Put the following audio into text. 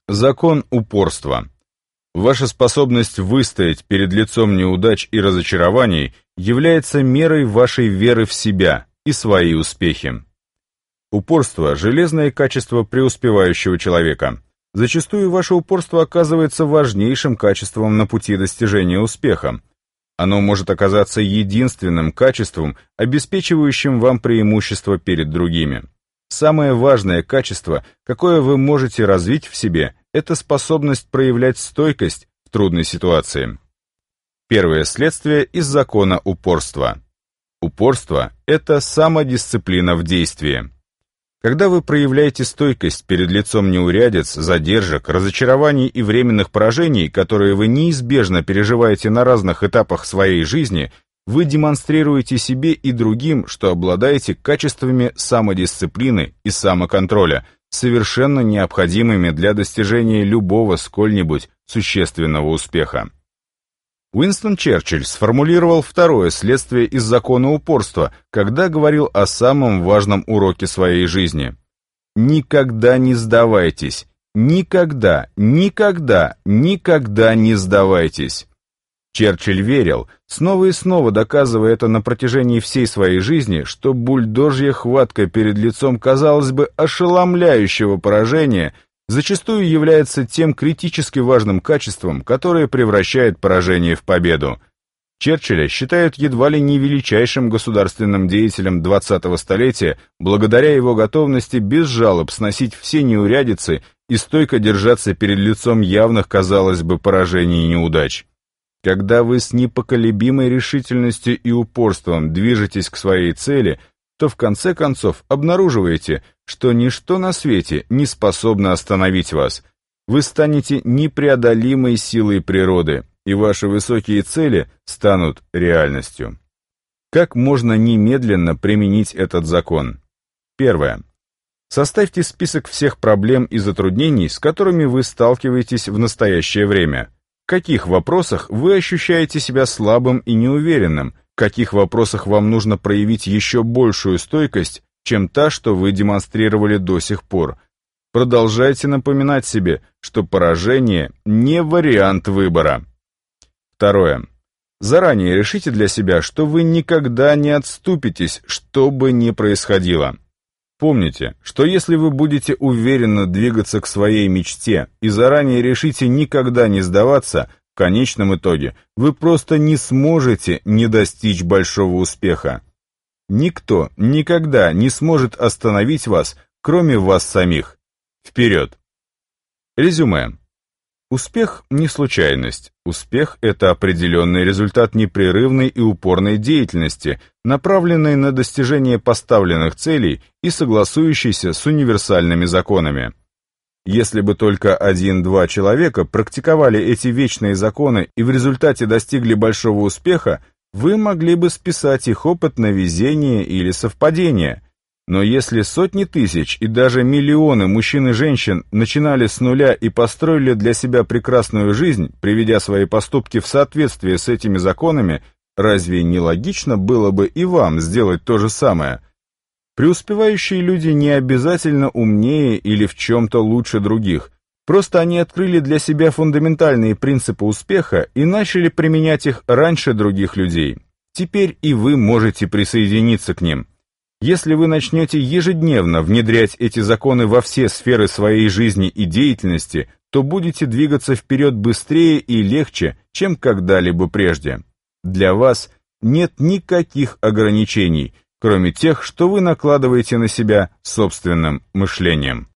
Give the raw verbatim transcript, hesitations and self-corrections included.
Закон упорства. Ваша способность выстоять перед лицом неудач и разочарований является мерой вашей веры в себя и свои успехи. Упорство – железное качество преуспевающего человека. Зачастую ваше упорство оказывается важнейшим качеством на пути достижения успеха. Оно может оказаться единственным качеством, обеспечивающим вам преимущество перед другими. Самое важное качество, какое вы можете развить в себе, это способность проявлять стойкость в трудной ситуации. Первое следствие из закона упорства. Упорство – это самодисциплина в действии. Когда вы проявляете стойкость перед лицом неурядиц, задержек, разочарований и временных поражений, которые вы неизбежно переживаете на разных этапах своей жизни, вы демонстрируете себе и другим, что обладаете качествами самодисциплины и самоконтроля, совершенно необходимыми для достижения любого сколь-нибудь существенного успеха. Уинстон Черчилль сформулировал второе следствие из закона упорства, когда говорил о самом важном уроке своей жизни. Никогда не сдавайтесь. Никогда, никогда, никогда не сдавайтесь. Черчилль верил, снова и снова доказывая это на протяжении всей своей жизни, что бульдожья хватка перед лицом, казалось бы, ошеломляющего поражения зачастую является тем критически важным качеством, которое превращает поражение в победу. Черчилля считают едва ли не величайшим государственным деятелем двадцатого столетия благодаря его готовности без жалоб сносить все неурядицы и стойко держаться перед лицом явных, казалось бы, поражений и неудач. Когда вы с непоколебимой решительностью и упорством движетесь к своей цели, то в конце концов обнаруживаете, что ничто на свете не способно остановить вас. Вы станете непреодолимой силой природы, и ваши высокие цели станут реальностью. Как можно немедленно применить этот закон? Первое. Составьте список всех проблем и затруднений, с которыми вы сталкиваетесь в настоящее время. В каких вопросах вы ощущаете себя слабым и неуверенным? В каких вопросах вам нужно проявить еще большую стойкость, чем та, что вы демонстрировали до сих пор? Продолжайте напоминать себе, что поражение не вариант выбора. Второе. Заранее решите для себя, что вы никогда не отступитесь, что бы ни происходило. Помните, что если вы будете уверенно двигаться к своей мечте и заранее решите никогда не сдаваться, в конечном итоге вы просто не сможете не достичь большого успеха. Никто никогда не сможет остановить вас, кроме вас самих. Вперед! Резюме. Успех не случайность. Успех – это определенный результат непрерывной и упорной деятельности, направленной на достижение поставленных целей и согласующейся с универсальными законами. Если бы только один-два человека практиковали эти вечные законы и в результате достигли большого успеха, вы могли бы списать их опыт на везение или совпадение. Но если сотни тысяч и даже миллионы мужчин и женщин начинали с нуля и построили для себя прекрасную жизнь, приведя свои поступки в соответствие с этими законами, разве не логично было бы и вам сделать то же самое? Преуспевающие люди не обязательно умнее или в чем-то лучше других, просто они открыли для себя фундаментальные принципы успеха и начали применять их раньше других людей. Теперь и вы можете присоединиться к ним. Если вы начнете ежедневно внедрять эти законы во все сферы своей жизни и деятельности, то будете двигаться вперед быстрее и легче, чем когда-либо прежде. Для вас нет никаких ограничений, кроме тех, что вы накладываете на себя собственным мышлением.